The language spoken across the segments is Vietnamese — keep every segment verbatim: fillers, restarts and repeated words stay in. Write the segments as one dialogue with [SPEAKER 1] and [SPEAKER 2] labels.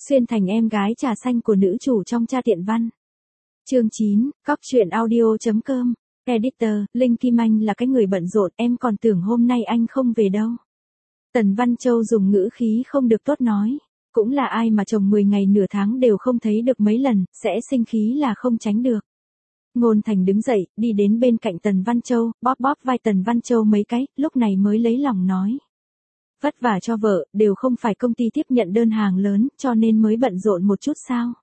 [SPEAKER 1] Xuyên thành em gái trà xanh của nữ chủ trong Cha Tiện Văn. Chương chín, Cóc truyện audio chấm com. Editor, Linh Kim Anh là cái người bận rộn, em còn tưởng hôm nay anh không về đâu. Tần Văn Châu dùng ngữ khí không được tốt nói. Cũng là ai mà chồng mười ngày nửa tháng đều không thấy được mấy lần, sẽ sinh khí là không tránh được. Ngôn Thành đứng dậy, đi đến bên cạnh Tần Văn Châu, bóp bóp vai Tần Văn Châu mấy cái, lúc này mới lấy lòng nói. Vất vả cho vợ, đều không phải công ty tiếp nhận đơn hàng lớn, cho nên mới bận rộn một chút sao.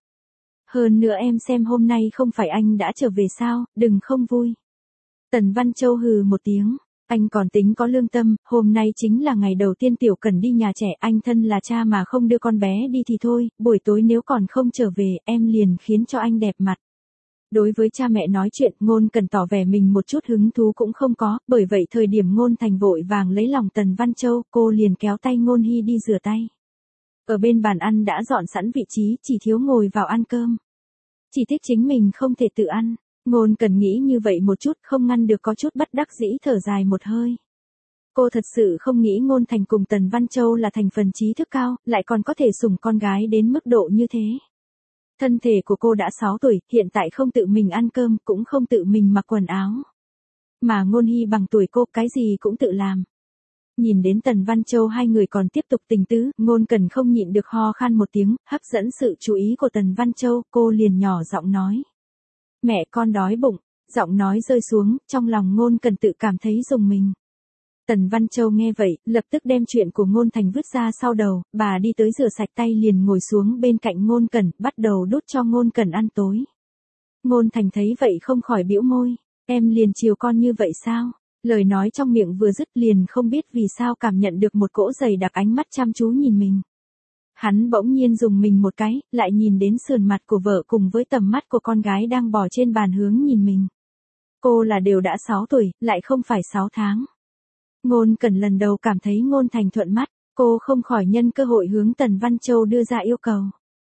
[SPEAKER 1] Hơn nữa em xem hôm nay không phải anh đã trở về sao, đừng không vui. Tần Văn Châu hừ một tiếng, anh còn tính có lương tâm, hôm nay chính là ngày đầu tiên Tiểu Cần đi nhà trẻ, anh thân là cha mà không đưa con bé đi thì thôi, buổi tối nếu còn không trở về, em liền khiến cho anh đẹp mặt. Đối với cha mẹ nói chuyện, Ngôn Cần tỏ vẻ mình một chút hứng thú cũng không có, bởi vậy thời điểm Ngôn Thành vội vàng lấy lòng Tần Văn Châu, cô liền kéo tay Ngôn Hy đi rửa tay. Ở bên bàn ăn đã dọn sẵn vị trí, chỉ thiếu ngồi vào ăn cơm. Chỉ thích chính mình không thể tự ăn, Ngôn Cần nghĩ như vậy một chút, không ngăn được có chút bất đắc dĩ thở dài một hơi. Cô thật sự không nghĩ Ngôn Thành cùng Tần Văn Châu là thành phần trí thức cao, lại còn có thể sủng con gái đến mức độ như thế. Thân thể của cô đã sáu tuổi, hiện tại không tự mình ăn cơm, cũng không tự mình mặc quần áo. Mà Ngôn Hy bằng tuổi cô, cái gì cũng tự làm. Nhìn đến Tần Văn Châu hai người còn tiếp tục tình tứ, Ngôn Cần không nhịn được ho khan một tiếng, hấp dẫn sự chú ý của Tần Văn Châu, cô liền nhỏ giọng nói. Mẹ con đói bụng, giọng nói rơi xuống, trong lòng Ngôn Cần tự cảm thấy rùng mình. Tần Văn Châu nghe vậy, lập tức đem chuyện của Ngôn Thành vứt ra sau đầu, bà đi tới rửa sạch tay liền ngồi xuống bên cạnh Ngôn Cần, bắt đầu đút cho Ngôn Cần ăn tối. Ngôn Thành thấy vậy không khỏi bĩu môi, em liền chiều con như vậy sao? Lời nói trong miệng vừa dứt liền không biết vì sao cảm nhận được một cỗ dày đặc ánh mắt chăm chú nhìn mình. Hắn bỗng nhiên dùng mình một cái, lại nhìn đến sườn mặt của vợ cùng với tầm mắt của con gái đang bò trên bàn hướng nhìn mình. Cô là đều đã sáu tuổi, lại không phải sáu tháng. Ngôn Cần lần đầu cảm thấy Ngôn Thành thuận mắt, cô không khỏi nhân cơ hội hướng Tần Văn Châu đưa ra yêu cầu.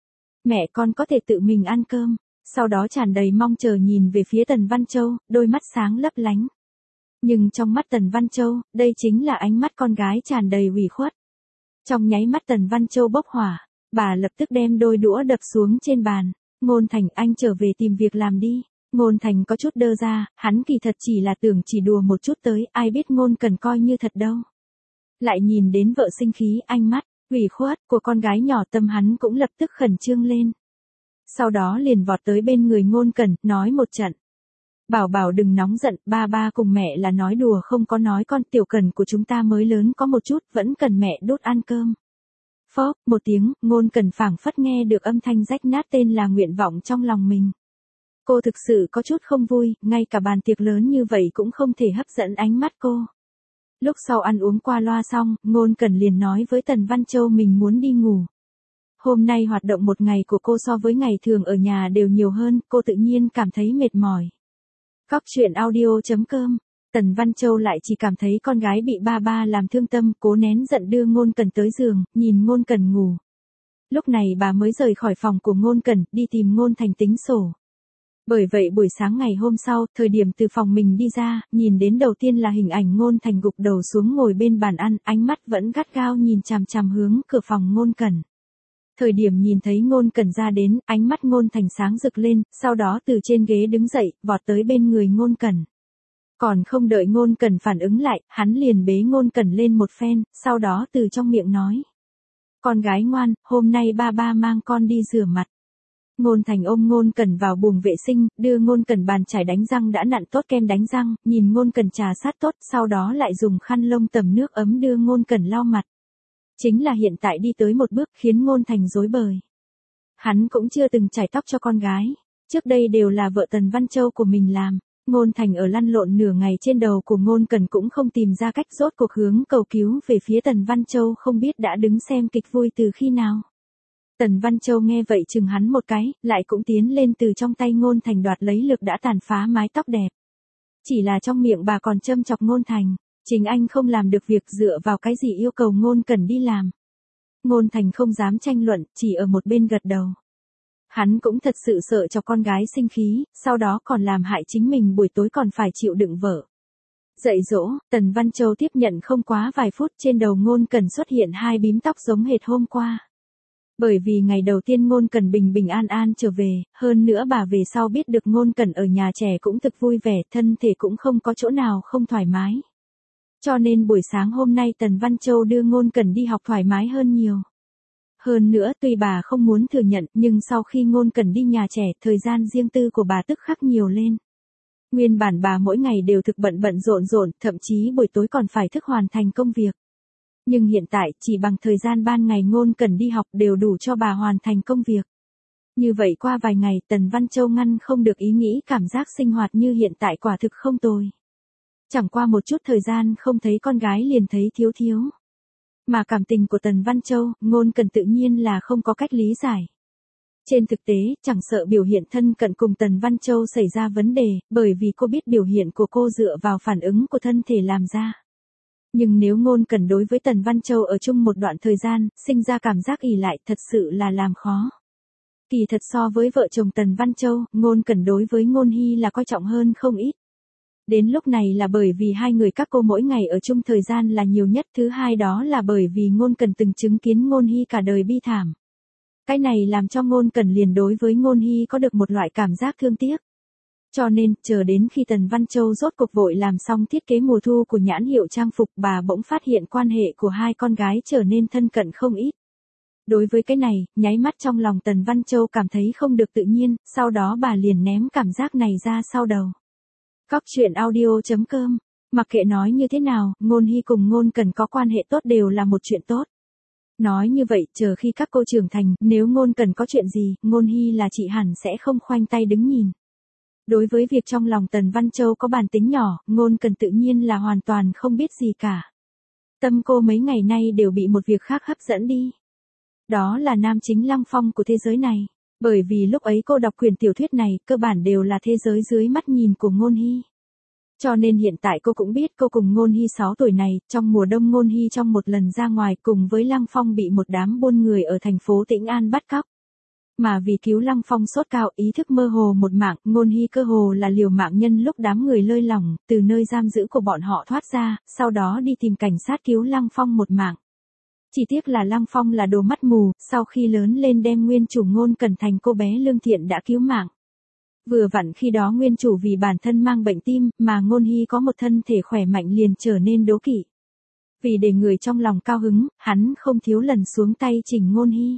[SPEAKER 1] Mẹ con có thể tự mình ăn cơm, sau đó tràn đầy mong chờ nhìn về phía Tần Văn Châu, đôi mắt sáng lấp lánh. Nhưng trong mắt Tần Văn Châu, đây chính là ánh mắt con gái tràn đầy ủy khuất. Trong nháy mắt Tần Văn Châu bốc hỏa, bà lập tức đem đôi đũa đập xuống trên bàn. Ngôn Thành, anh trở về tìm việc làm đi. Ngôn Thành có chút đơ ra, hắn kỳ thật chỉ là tưởng chỉ đùa một chút tới, ai biết Ngôn Cần coi như thật đâu. Lại nhìn đến vợ sinh khí, ánh mắt ủy khuất của con gái nhỏ, tâm hắn cũng lập tức khẩn trương lên. Sau đó liền vọt tới bên người Ngôn Cần, nói một trận. Bảo bảo đừng nóng giận, ba ba cùng mẹ là nói đùa không có nói con, Tiểu Cần của chúng ta mới lớn có một chút, vẫn cần mẹ đút ăn cơm. Phóp, một tiếng, Ngôn Cần phảng phất nghe được âm thanh rách nát tên là nguyện vọng trong lòng mình. Cô thực sự có chút không vui, ngay cả bàn tiệc lớn như vậy cũng không thể hấp dẫn ánh mắt cô. Lúc sau ăn uống qua loa xong, Ngôn Cần liền nói với Tần Văn Châu mình muốn đi ngủ. Hôm nay hoạt động một ngày của cô so với ngày thường ở nhà đều nhiều hơn, cô tự nhiên cảm thấy mệt mỏi. Cóc truyện audio chấm com. Tần Văn Châu lại chỉ cảm thấy con gái bị ba ba làm thương tâm, cố nén giận đưa Ngôn Cần tới giường, nhìn Ngôn Cần ngủ. Lúc này bà mới rời khỏi phòng của Ngôn Cần, đi tìm Ngôn Thành tính sổ. Bởi vậy buổi sáng ngày hôm sau, thời điểm từ phòng mình đi ra, nhìn đến đầu tiên là hình ảnh Ngôn Thành gục đầu xuống ngồi bên bàn ăn, ánh mắt vẫn gắt gao nhìn chằm chằm hướng cửa phòng Ngôn Cần. Thời điểm nhìn thấy Ngôn Cần ra đến, ánh mắt Ngôn Thành sáng rực lên, sau đó từ trên ghế đứng dậy, vọt tới bên người Ngôn Cần. Còn không đợi Ngôn Cần phản ứng lại, hắn liền bế Ngôn Cần lên một phen, sau đó từ trong miệng nói. Con gái ngoan, hôm nay ba ba mang con đi rửa mặt. Ngôn Thành ôm Ngôn Cần vào buồng vệ sinh, đưa Ngôn Cần bàn chải đánh răng đã nặn tốt kem đánh răng, nhìn Ngôn Cần trà sát tốt, sau đó lại dùng khăn lông tầm nước ấm đưa Ngôn Cần lau mặt. Chính là hiện tại đi tới một bước khiến Ngôn Thành rối bời. Hắn cũng chưa từng chải tóc cho con gái, trước đây đều là vợ Tần Văn Châu của mình làm. Ngôn Thành ở lăn lộn nửa ngày trên đầu của Ngôn Cần cũng không tìm ra cách, rốt cuộc hướng cầu cứu về phía Tần Văn Châu, không biết đã đứng xem kịch vui từ khi nào. Tần Văn Châu nghe vậy chừng hắn một cái, lại cũng tiến lên từ trong tay Ngôn Thành đoạt lấy lực đã tàn phá mái tóc đẹp. Chỉ là trong miệng bà còn châm chọc Ngôn Thành, chính anh không làm được việc dựa vào cái gì yêu cầu Ngôn Cần đi làm. Ngôn Thành không dám tranh luận, chỉ ở một bên gật đầu. Hắn cũng thật sự sợ cho con gái sinh khí, sau đó còn làm hại chính mình, buổi tối còn phải chịu đựng vợ. Dạy dỗ, Tần Văn Châu tiếp nhận không quá vài phút, trên đầu Ngôn Cần xuất hiện hai bím tóc giống hệt hôm qua. Bởi vì ngày đầu tiên Ngôn Cẩn bình bình an an trở về, hơn nữa bà về sau biết được Ngôn Cẩn ở nhà trẻ cũng thực vui vẻ, thân thể cũng không có chỗ nào không thoải mái. Cho nên buổi sáng hôm nay Tần Văn Châu đưa Ngôn Cẩn đi học thoải mái hơn nhiều. Hơn nữa tuy bà không muốn thừa nhận nhưng sau khi Ngôn Cẩn đi nhà trẻ, thời gian riêng tư của bà tức khắc nhiều lên. Nguyên bản bà mỗi ngày đều thực bận bận rộn rộn, thậm chí buổi tối còn phải thức hoàn thành công việc. Nhưng hiện tại, chỉ bằng thời gian ban ngày Ngôn Cẩn đi học đều đủ cho bà hoàn thành công việc. Như vậy qua vài ngày Tần Văn Châu ngăn không được ý nghĩ cảm giác sinh hoạt như hiện tại quả thực không tồi. Chẳng qua một chút thời gian không thấy con gái liền thấy thiếu thiếu. Mà cảm tình của Tần Văn Châu, Ngôn Cẩn tự nhiên là không có cách lý giải. Trên thực tế, chẳng sợ biểu hiện thân cận cùng Tần Văn Châu xảy ra vấn đề, bởi vì cô biết biểu hiện của cô dựa vào phản ứng của thân thể làm ra. Nhưng nếu Ngôn Cẩn đối với Tần Văn Châu ở chung một đoạn thời gian, sinh ra cảm giác ỷ lại thật sự là làm khó. Kỳ thật so với vợ chồng Tần Văn Châu, Ngôn Cẩn đối với Ngôn Hy là coi trọng hơn không ít. Đến lúc này là bởi vì hai người các cô mỗi ngày ở chung thời gian là nhiều nhất, thứ hai đó là bởi vì Ngôn Cẩn từng chứng kiến Ngôn Hy cả đời bi thảm. Cái này làm cho Ngôn Cẩn liền đối với Ngôn Hy có được một loại cảm giác thương tiếc. Cho nên, chờ đến khi Tần Văn Châu rốt cuộc vội làm xong thiết kế mùa thu của nhãn hiệu trang phục, bà bỗng phát hiện quan hệ của hai con gái trở nên thân cận không ít. Đối với cái này, nháy mắt trong lòng Tần Văn Châu cảm thấy không được tự nhiên, sau đó bà liền ném cảm giác này ra sau đầu. Cóc truyện audio chấm com, mặc kệ nói như thế nào, Ngôn Hy cùng Ngôn Cẩn có quan hệ tốt đều là một chuyện tốt. Nói như vậy, chờ khi các cô trưởng thành, nếu Ngôn Cẩn có chuyện gì, Ngôn Hy là chị hẳn sẽ không khoanh tay đứng nhìn. Đối với việc trong lòng Tần Văn Châu có bản tính nhỏ, Ngôn Cẩn tự nhiên là hoàn toàn không biết gì cả. Tâm cô mấy ngày nay đều bị một việc khác hấp dẫn đi. Đó là nam chính Lăng Phong của thế giới này. Bởi vì lúc ấy cô đọc quyển tiểu thuyết này, cơ bản đều là thế giới dưới mắt nhìn của Ngôn Hy. Cho nên hiện tại cô cũng biết cô cùng Ngôn Hy sáu tuổi này, trong mùa đông Ngôn Hy trong một lần ra ngoài cùng với Lăng Phong bị một đám buôn người ở thành phố Tĩnh An bắt cóc. Mà vì cứu Lăng Phong sốt cao, ý thức mơ hồ một mạng, Ngôn Hy cơ hồ là liều mạng nhân lúc đám người lơi lỏng, từ nơi giam giữ của bọn họ thoát ra, sau đó đi tìm cảnh sát cứu Lăng Phong một mạng. Chỉ tiếc là Lăng Phong là đồ mắt mù, sau khi lớn lên đem nguyên chủ Ngôn Cẩn thành cô bé lương thiện đã cứu mạng. Vừa vặn khi đó nguyên chủ vì bản thân mang bệnh tim, mà Ngôn Hy có một thân thể khỏe mạnh liền trở nên đố kỵ. Vì để người trong lòng cao hứng, hắn không thiếu lần xuống tay chỉnh Ngôn Hy.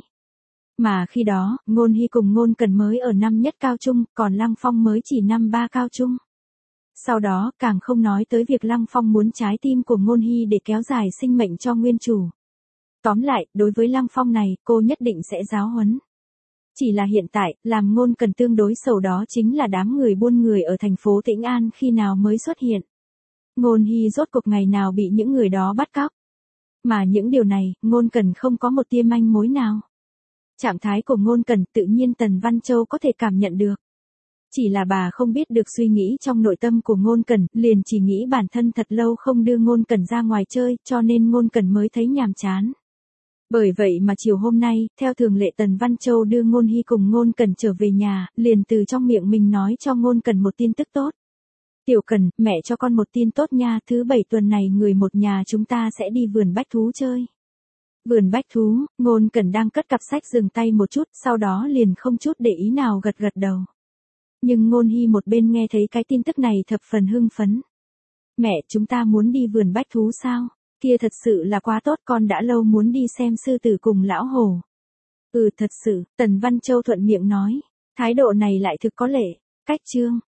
[SPEAKER 1] Mà khi đó, Ngôn Hy cùng Ngôn Cẩn mới ở năm nhất cao trung, còn Lăng Phong mới chỉ năm ba cao trung. Sau đó, càng không nói tới việc Lăng Phong muốn trái tim của Ngôn Hy để kéo dài sinh mệnh cho nguyên chủ. Tóm lại, đối với Lăng Phong này, cô nhất định sẽ giáo huấn. Chỉ là hiện tại, làm Ngôn Cẩn tương đối sầu đó chính là đám người buôn người ở thành phố Tĩnh An khi nào mới xuất hiện. Ngôn Hy rốt cuộc ngày nào bị những người đó bắt cóc. Mà những điều này, Ngôn Cẩn không có một tia manh mối nào. Trạng thái của Ngôn Cẩn tự nhiên Tần Văn Châu có thể cảm nhận được. Chỉ là bà không biết được suy nghĩ trong nội tâm của Ngôn Cẩn, liền chỉ nghĩ bản thân thật lâu không đưa Ngôn Cẩn ra ngoài chơi, cho nên Ngôn Cẩn mới thấy nhàm chán. Bởi vậy mà chiều hôm nay, theo thường lệ Tần Văn Châu đưa Ngôn Hy cùng Ngôn Cẩn trở về nhà, liền từ trong miệng mình nói cho Ngôn Cẩn một tin tức tốt. Tiểu Cẩn, mẹ cho con một tin tốt nha, thứ bảy tuần này người một nhà chúng ta sẽ đi vườn bách thú chơi. Vườn bách thú, Ngôn Cẩn đang cất cặp sách dừng tay một chút, sau đó liền không chút để ý nào gật gật đầu. Nhưng Ngôn Hy một bên nghe thấy cái tin tức này thập phần hưng phấn. Mẹ, chúng ta muốn đi vườn bách thú sao? Kia thật sự là quá tốt, con đã lâu muốn đi xem sư tử cùng lão hổ. Ừ thật sự, Tần Văn Châu thuận miệng nói. Thái độ này lại thực có lệ. Cách chương.